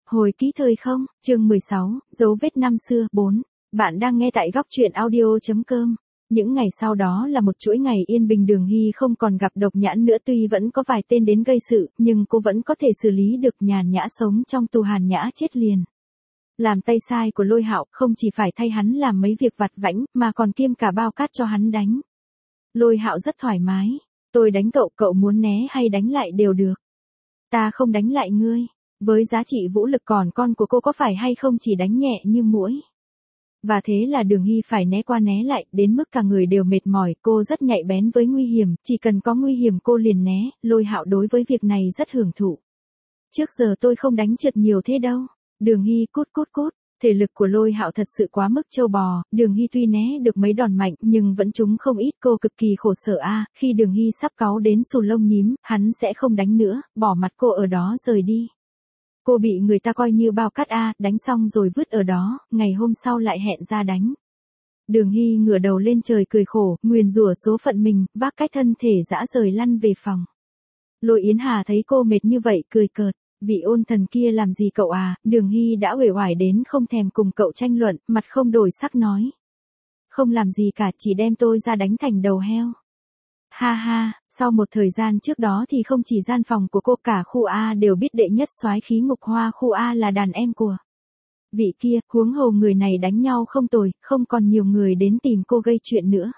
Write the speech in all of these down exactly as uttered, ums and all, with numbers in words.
Hồi ký thời không, chương mười sáu, dấu vết năm xưa, bốn. Bạn đang nghe tại góc truyện audio.com. Những ngày sau đó là một chuỗi ngày yên bình. Đường Hy không còn gặp Độc Nhãn nữa, tuy vẫn có vài tên đến gây sự, nhưng cô vẫn có thể xử lý được. Nhàn Nhã sống trong tù, Hàn Nhã chết liền. Làm tay sai của Lôi Hạo, không chỉ phải thay hắn làm mấy việc vặt vãnh, mà còn kiêm cả bao cát cho hắn đánh. Lôi Hạo rất thoải mái. Tôi đánh cậu, cậu muốn né hay đánh lại đều được. Ta không đánh lại ngươi. Với giá trị vũ lực còn con của cô có phải hay không chỉ đánh nhẹ như muỗi. Và thế là Đường Hy phải né qua né lại, đến mức cả người đều mệt mỏi. Cô rất nhạy bén với nguy hiểm, chỉ cần có nguy hiểm cô liền né. Lôi Hạo đối với việc này rất hưởng thụ. Trước giờ tôi không đánh trượt nhiều thế đâu. Đường Hy cút cút cút. Thể lực của Lôi Hạo thật sự quá mức trâu bò. Đường Hy tuy né được mấy đòn mạnh nhưng vẫn trúng không ít. Cô cực kỳ khổ sở a. À, khi Đường Hy sắp cáu đến sù lông nhím, hắn sẽ không đánh nữa, bỏ mặt cô ở đó rời đi. Cô bị người ta coi như bao cát a, à, đánh xong rồi vứt ở đó, ngày hôm sau lại hẹn ra đánh. Đường Hy ngửa đầu lên trời cười khổ, nguyền rủa số phận mình, vác cái thân thể dã rời lăn về phòng. Lôi Yến Hà thấy cô mệt như vậy cười cợt, vị ôn thần kia làm gì cậu à? Đường Hy đã uể oải đến không thèm cùng cậu tranh luận, mặt không đổi sắc nói. Không làm gì cả, chỉ đem tôi ra đánh thành đầu heo. Ha ha, sau một thời gian trước đó thì không chỉ gian phòng của cô, cả khu A đều biết đệ nhất soái khí Ngục Hoa khu A là đàn em của vị kia, huống hồ người này đánh nhau không tồi, không còn nhiều người đến tìm cô gây chuyện nữa.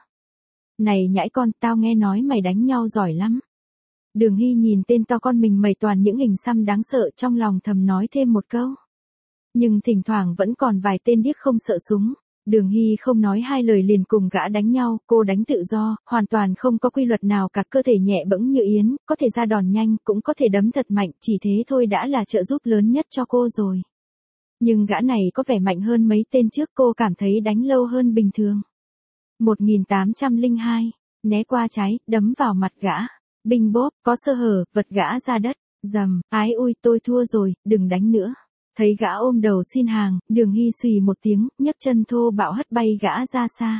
Này nhãi con, tao nghe nói mày đánh nhau giỏi lắm. Đường Hy nhìn tên to con mình mày toàn những hình xăm đáng sợ, trong lòng thầm nói thêm một câu. Nhưng thỉnh thoảng vẫn còn vài tên điếc không sợ súng. Đường Hy không nói hai lời liền cùng gã đánh nhau, cô đánh tự do, hoàn toàn không có quy luật nào cả, cơ thể nhẹ bẫng như yến, có thể ra đòn nhanh, cũng có thể đấm thật mạnh, chỉ thế thôi đã là trợ giúp lớn nhất cho cô rồi. Nhưng gã này có vẻ mạnh hơn mấy tên trước, cô cảm thấy đánh lâu hơn bình thường. một nghìn tám trăm lẻ hai, né qua trái, đấm vào mặt gã. Binh bốp, có sơ hở, vật gã ra đất, dầm, ái ui tôi thua rồi, đừng đánh nữa. Thấy gã ôm đầu xin hàng, Đường Hy xùy một tiếng, nhấc chân thô bạo hất bay gã ra xa.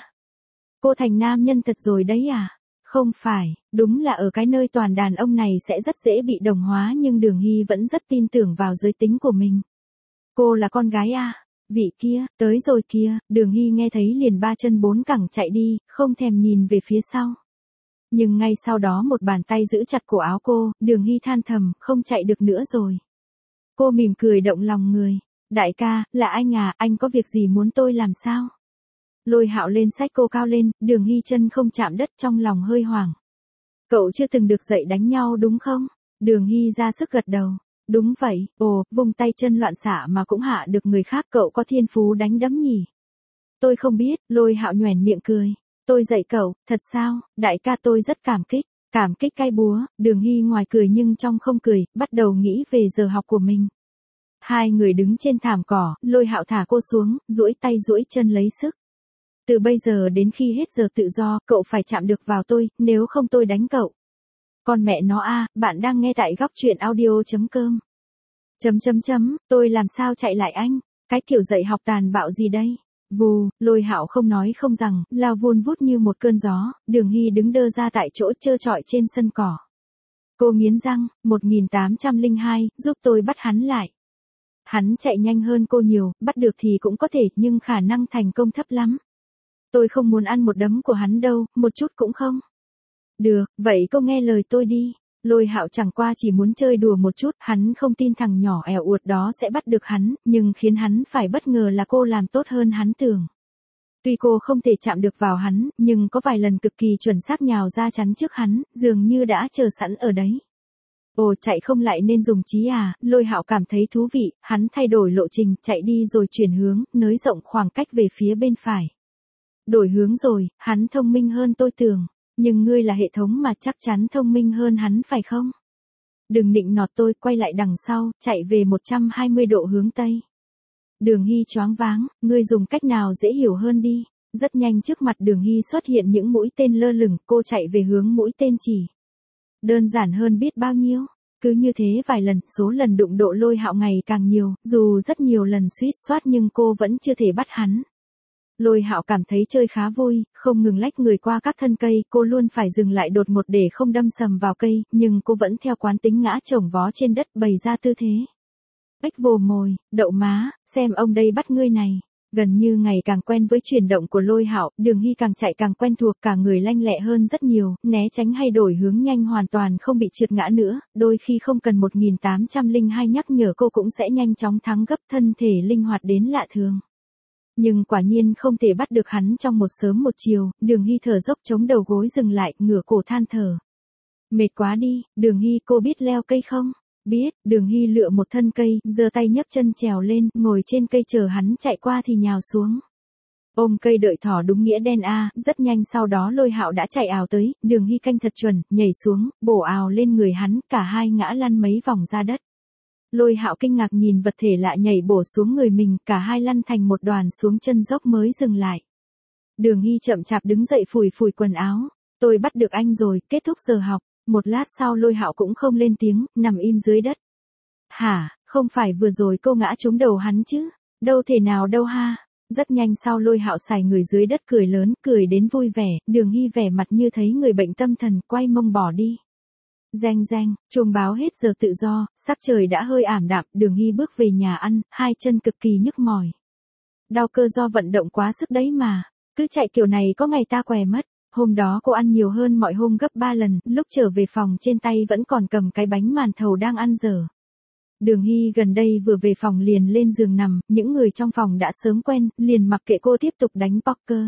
Cô thành nam nhân thật rồi đấy à? Không phải, đúng là ở cái nơi toàn đàn ông này sẽ rất dễ bị đồng hóa, nhưng Đường Hy vẫn rất tin tưởng vào giới tính của mình. Cô là con gái à? Vị kia, tới rồi kia. Đường Hy nghe thấy liền ba chân bốn cẳng chạy đi, không thèm nhìn về phía sau. Nhưng ngay sau đó một bàn tay giữ chặt cổ áo cô, Đường Hy than thầm, không chạy được nữa rồi. Cô mỉm cười động lòng người. Đại ca, là anh à, anh có việc gì muốn tôi làm sao? Lôi Hạo lên xách cô cao lên, Đường Hy chân không chạm đất, trong lòng hơi hoảng. Cậu chưa từng được dạy đánh nhau đúng không? Đường Hy ra sức gật đầu. Đúng vậy, ồ, vùng tay chân loạn xạ mà cũng hạ được người khác, cậu có thiên phú đánh đấm nhỉ? Tôi không biết, Lôi Hạo nhoẻn miệng cười. Tôi dạy cậu, thật sao? Đại ca tôi rất cảm kích. Cảm kích cay búa. Đường Hy ngoài cười nhưng trong không cười, bắt đầu nghĩ về giờ học của mình. Hai người đứng trên thảm cỏ, Lôi Hạo thả cô xuống, duỗi tay duỗi chân lấy sức. Từ bây giờ đến khi hết giờ tự do, cậu phải chạm được vào tôi, nếu không tôi đánh cậu. Con mẹ nó a, à, bạn đang nghe tại góc truyện audio.com. Chấm chấm chấm, tôi làm sao chạy lại anh? Cái kiểu dạy học tàn bạo gì đây? Vù, Lôi Hạo không nói không rằng, lao vun vút như một cơn gió. Đường Hy đứng đơ ra tại chỗ trơ trọi trên sân cỏ. Cô nghiến răng, một nghìn tám trăm lẻ hai, giúp tôi bắt hắn lại. Hắn chạy nhanh hơn cô nhiều, bắt được thì cũng có thể, nhưng khả năng thành công thấp lắm. Tôi không muốn ăn một đấm của hắn đâu, một chút cũng không. Được, vậy cô nghe lời tôi đi. Lôi Hạo chẳng qua chỉ muốn chơi đùa một chút, hắn không tin thằng nhỏ ẻo uột đó sẽ bắt được hắn, nhưng khiến hắn phải bất ngờ là cô làm tốt hơn hắn tưởng. Tuy cô không thể chạm được vào hắn, nhưng có vài lần cực kỳ chuẩn xác nhào ra chắn trước hắn, dường như đã chờ sẵn ở đấy. Ồ, chạy không lại nên dùng trí à? Lôi Hạo cảm thấy thú vị, hắn thay đổi lộ trình, chạy đi rồi chuyển hướng, nới rộng khoảng cách về phía bên phải. Đổi hướng rồi, hắn thông minh hơn tôi tưởng. Nhưng ngươi là hệ thống mà chắc chắn thông minh hơn hắn phải không? Đừng nịnh nọt tôi, quay lại đằng sau, chạy về một trăm hai mươi độ hướng Tây. Đường Hy choáng váng, ngươi dùng cách nào dễ hiểu hơn đi. Rất nhanh trước mặt Đường Hy xuất hiện những mũi tên lơ lửng, cô chạy về hướng mũi tên chỉ. Đơn giản hơn biết bao nhiêu. Cứ như thế vài lần, số lần đụng độ Lôi Hạo ngày càng nhiều, dù rất nhiều lần suýt soát nhưng cô vẫn chưa thể bắt hắn. Lôi Hạo cảm thấy chơi khá vui, không ngừng lách người qua các thân cây, cô luôn phải dừng lại đột ngột để không đâm sầm vào cây, nhưng cô vẫn theo quán tính ngã chồng vó trên đất bày ra tư thế. ếch vồ mồi, đậu má, xem ông đây bắt ngươi này. Gần như ngày càng quen với chuyển động của Lôi Hạo, Đường Hy càng chạy càng quen thuộc, cả người lanh lẹ hơn rất nhiều, né tránh hay đổi hướng nhanh hoàn toàn không bị trượt ngã nữa, đôi khi không cần một nghìn tám trăm lẻ hai nhắc nhở cô cũng sẽ nhanh chóng thắng gấp, thân thể linh hoạt đến lạ thường. Nhưng quả nhiên không thể bắt được hắn trong một sớm một chiều, Đường Hy thở dốc chống đầu gối dừng lại, ngửa cổ than thở. Mệt quá đi, Đường Hy, cô biết leo cây không? Biết. Đường Hy lựa một thân cây, giơ tay nhấc chân trèo lên, ngồi trên cây chờ hắn chạy qua thì nhào xuống. Ôm cây đợi thỏ đúng nghĩa đen a, rất nhanh sau đó Lôi Hạo đã chạy ào tới, Đường Hy canh thật chuẩn, nhảy xuống, bổ ào lên người hắn, cả hai ngã lăn mấy vòng ra đất. Lôi Hạo kinh ngạc nhìn vật thể lạ nhảy bổ xuống người mình, cả hai lăn thành một đoàn xuống chân dốc mới dừng lại. Đường Hy chậm chạp đứng dậy phủi phủi quần áo, tôi bắt được anh rồi, kết thúc giờ học. Một lát sau Lôi Hạo cũng không lên tiếng, nằm im dưới đất. Hả, không phải vừa rồi cô ngã trúng đầu hắn chứ? Đâu thể nào đâu ha. Rất nhanh sau Lôi Hạo xài người dưới đất cười lớn, cười đến vui vẻ, Đường Hy vẻ mặt như thấy người bệnh tâm thần, quay mông bỏ đi. Reng reng, chuông báo hết giờ tự do, sắc trời đã hơi ảm đạm, Đường Hy bước về nhà ăn, hai chân cực kỳ nhức mỏi. Đau cơ do vận động quá sức đấy mà, cứ chạy kiểu này có ngày ta què mất. Hôm đó cô ăn nhiều hơn mọi hôm gấp ba lần, lúc trở về phòng trên tay vẫn còn cầm cái bánh màn thầu đang ăn dở. Đường Hy gần đây vừa về phòng liền lên giường nằm, những người trong phòng đã sớm quen, liền mặc kệ cô tiếp tục đánh poker.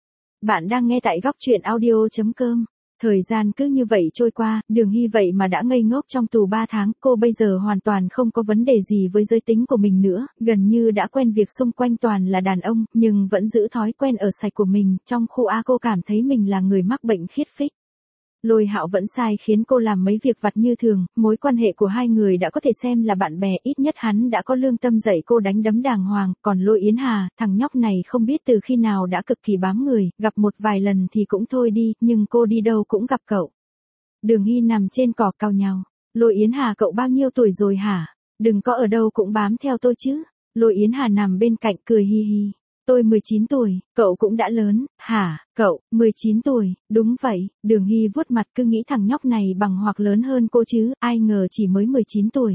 Bạn đang nghe tại góc truyện audio chấm com. Thời gian cứ như vậy trôi qua, Đường Hy vậy mà đã ngây ngốc trong tù ba tháng, cô bây giờ hoàn toàn không có vấn đề gì với giới tính của mình nữa, gần như đã quen việc xung quanh toàn là đàn ông, nhưng vẫn giữ thói quen ở sạch của mình, trong khu A cô cảm thấy mình là người mắc bệnh khiết phích. Lôi Hạo vẫn sai khiến cô làm mấy việc vặt như thường, mối quan hệ của hai người đã có thể xem là bạn bè, ít nhất hắn đã có lương tâm dạy cô đánh đấm đàng hoàng, còn Lôi Yến Hà, thằng nhóc này không biết từ khi nào đã cực kỳ bám người, gặp một vài lần thì cũng thôi đi, nhưng cô đi đâu cũng gặp cậu. Đường Hy nằm trên cỏ cào nhào, Lôi Yến Hà cậu bao nhiêu tuổi rồi hả? Đừng có ở đâu cũng bám theo tôi chứ. Lôi Yến Hà nằm bên cạnh cười hi hi. Tôi mười chín tuổi, cậu cũng đã lớn, hả, cậu, mười chín tuổi, đúng vậy, Đường Hy vuốt mặt cứ nghĩ thằng nhóc này bằng hoặc lớn hơn cô chứ, ai ngờ chỉ mới mười chín tuổi.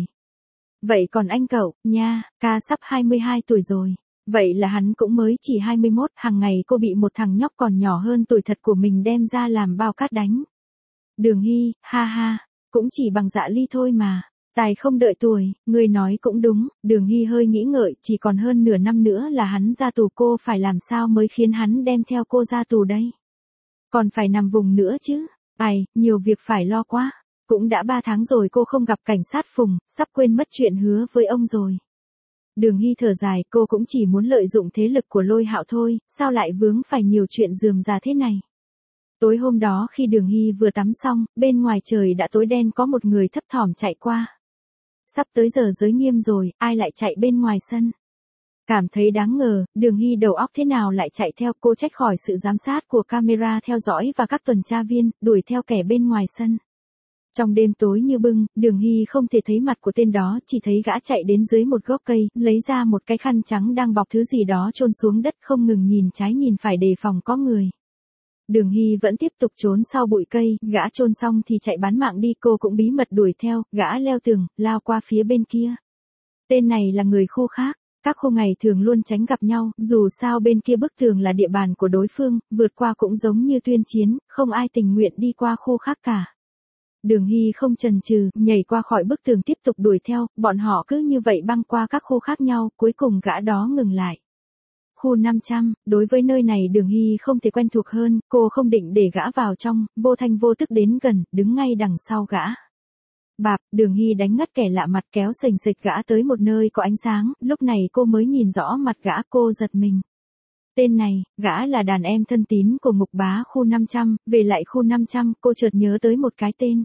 Vậy còn anh cậu, nha, ca sắp hai mươi hai tuổi rồi. Vậy là hắn cũng mới chỉ hai mươi mốt, hàng ngày cô bị một thằng nhóc còn nhỏ hơn tuổi thật của mình đem ra làm bao cát đánh. Đường Hy, ha ha, cũng chỉ bằng dạ ly thôi mà. Tài không đợi tuổi, người nói cũng đúng, Đường Hy hơi nghĩ ngợi, chỉ còn hơn nửa năm nữa là hắn ra tù, cô phải làm sao mới khiến hắn đem theo cô ra tù đây? Còn phải nằm vùng nữa chứ, ai, nhiều việc phải lo quá, cũng đã ba tháng rồi cô không gặp cảnh sát Phùng, sắp quên mất chuyện hứa với ông rồi. Đường Hy thở dài, cô cũng chỉ muốn lợi dụng thế lực của Lôi Hạo thôi, sao lại vướng phải nhiều chuyện rườm rà thế này? Tối hôm đó khi Đường Hy vừa tắm xong, bên ngoài trời đã tối đen, có một người thấp thỏm chạy qua. Sắp tới giờ giới nghiêm rồi, ai lại chạy bên ngoài sân? Cảm thấy đáng ngờ, Đường Hy đầu óc thế nào lại chạy theo, cô trách khỏi sự giám sát của camera theo dõi và các tuần tra viên, đuổi theo kẻ bên ngoài sân. Trong đêm tối như bưng, Đường Hy không thể thấy mặt của tên đó, chỉ thấy gã chạy đến dưới một gốc cây, lấy ra một cái khăn trắng đang bọc thứ gì đó chôn xuống đất, không ngừng nhìn trái nhìn phải đề phòng có người. Đường Hy vẫn tiếp tục trốn sau bụi cây, gã chôn xong thì chạy bán mạng đi, cô cũng bí mật đuổi theo, gã leo tường, lao qua phía bên kia. Tên này là người khu khác, các khu ngày thường luôn tránh gặp nhau, dù sao bên kia bức tường là địa bàn của đối phương, vượt qua cũng giống như tuyên chiến, không ai tình nguyện đi qua khu khác cả. Đường Hy không chần chừ, nhảy qua khỏi bức tường tiếp tục đuổi theo, bọn họ cứ như vậy băng qua các khu khác nhau, cuối cùng gã đó ngừng lại. Khu năm trăm, đối với nơi này Đường Hy không thể quen thuộc hơn, cô không định để gã vào trong, vô thanh vô tức đến gần, đứng ngay đằng sau gã. Bạp, Đường Hy đánh ngất kẻ lạ mặt, kéo sềnh sịch gã tới một nơi có ánh sáng, lúc này cô mới nhìn rõ mặt gã, cô giật mình. Tên này, gã là đàn em thân tín của Ngục Bá khu năm trăm, về lại khu năm trăm, cô chợt nhớ tới một cái tên.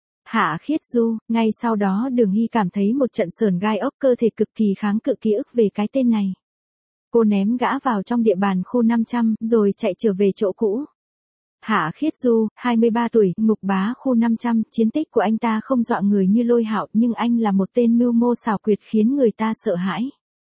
Hạ Khiết Du, ngay sau đó Đường Hy cảm thấy một trận sởn gai ốc, cơ thể cực kỳ kháng cự ký ức về cái tên này. Cô ném gã vào trong địa bàn khu năm trăm, rồi chạy trở về chỗ cũ. Hạ Khiết Du, hai mươi ba tuổi, Ngục Bá khu năm trăm, chiến tích của anh ta không dọa người như Lôi Hạo, nhưng anh là một tên mưu mô xảo quyệt khiến người ta sợ hãi.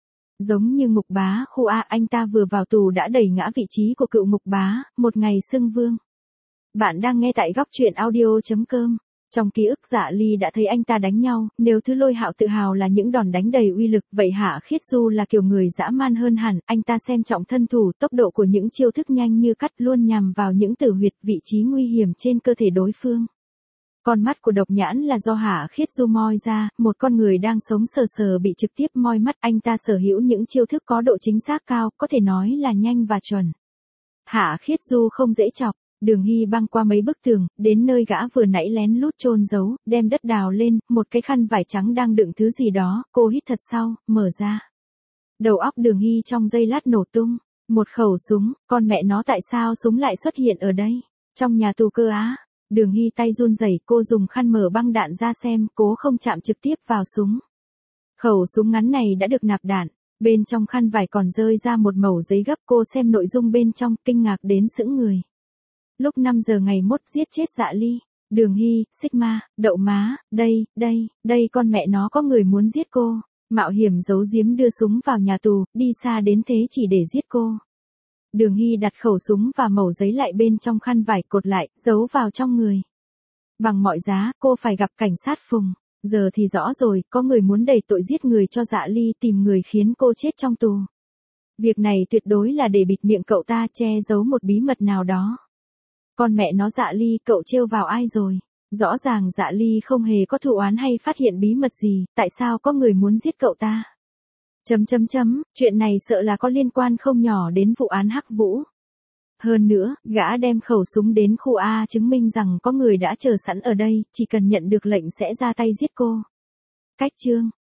Giống như Ngục Bá khu A, anh ta vừa vào tù đã đẩy ngã vị trí của cựu Ngục Bá, một ngày xưng vương. Bạn đang nghe tại góc truyện audio chấm com. Trong ký ức Dạ Ly đã thấy anh ta đánh nhau, nếu thứ Lôi Hạo tự hào là những đòn đánh đầy uy lực, vậy Hạ Khiết Du là kiểu người dã man hơn hẳn, anh ta xem trọng thân thủ, tốc độ của những chiêu thức nhanh như cắt luôn nhằm vào những tử huyệt vị trí nguy hiểm trên cơ thể đối phương. Con mắt của Độc Nhãn là do Hạ Khiết Du moi ra, một con người đang sống sờ sờ bị trực tiếp moi mắt, anh ta sở hữu những chiêu thức có độ chính xác cao, có thể nói là nhanh và chuẩn. Hạ Khiết Du không dễ chọc. Đường Hy băng qua mấy bức tường, đến nơi gã vừa nãy lén lút chôn giấu, đem đất đào lên, một cái khăn vải trắng đang đựng thứ gì đó, cô hít thật sâu, mở ra. Đầu óc Đường Hy trong giây lát nổ tung, một khẩu súng, con mẹ nó tại sao súng lại xuất hiện ở đây, trong nhà tù cơ á. Đường Hy tay run rẩy, cô dùng khăn mở băng đạn ra xem, cố không chạm trực tiếp vào súng. Khẩu súng ngắn này đã được nạp đạn, bên trong khăn vải còn rơi ra một mẩu giấy gấp, cô xem nội dung bên trong, kinh ngạc đến sững người. Lúc năm giờ ngày mốt giết chết Dạ Ly, Đường Hy, Sigma, đậu má, đây, đây, đây con mẹ nó có người muốn giết cô, mạo hiểm giấu giếm đưa súng vào nhà tù, đi xa đến thế chỉ để giết cô. Đường Hy đặt khẩu súng và mẩu giấy lại bên trong khăn vải cột lại, giấu vào trong người. Bằng mọi giá, cô phải gặp cảnh sát Phùng, giờ thì rõ rồi, có người muốn đẩy tội giết người cho Dạ Ly, tìm người khiến cô chết trong tù. Việc này tuyệt đối là để bịt miệng cậu ta, che giấu một bí mật nào đó. Con mẹ nó Dạ Ly, cậu trêu vào ai rồi? Rõ ràng Dạ Ly không hề có thù oán hay phát hiện bí mật gì, tại sao có người muốn giết cậu ta? Chấm chấm chấm, chuyện này sợ là có liên quan không nhỏ đến vụ án Hắc Vũ. Hơn nữa, gã đem khẩu súng đến khu A chứng minh rằng có người đã chờ sẵn ở đây, chỉ cần nhận được lệnh sẽ ra tay giết cô. Cách chương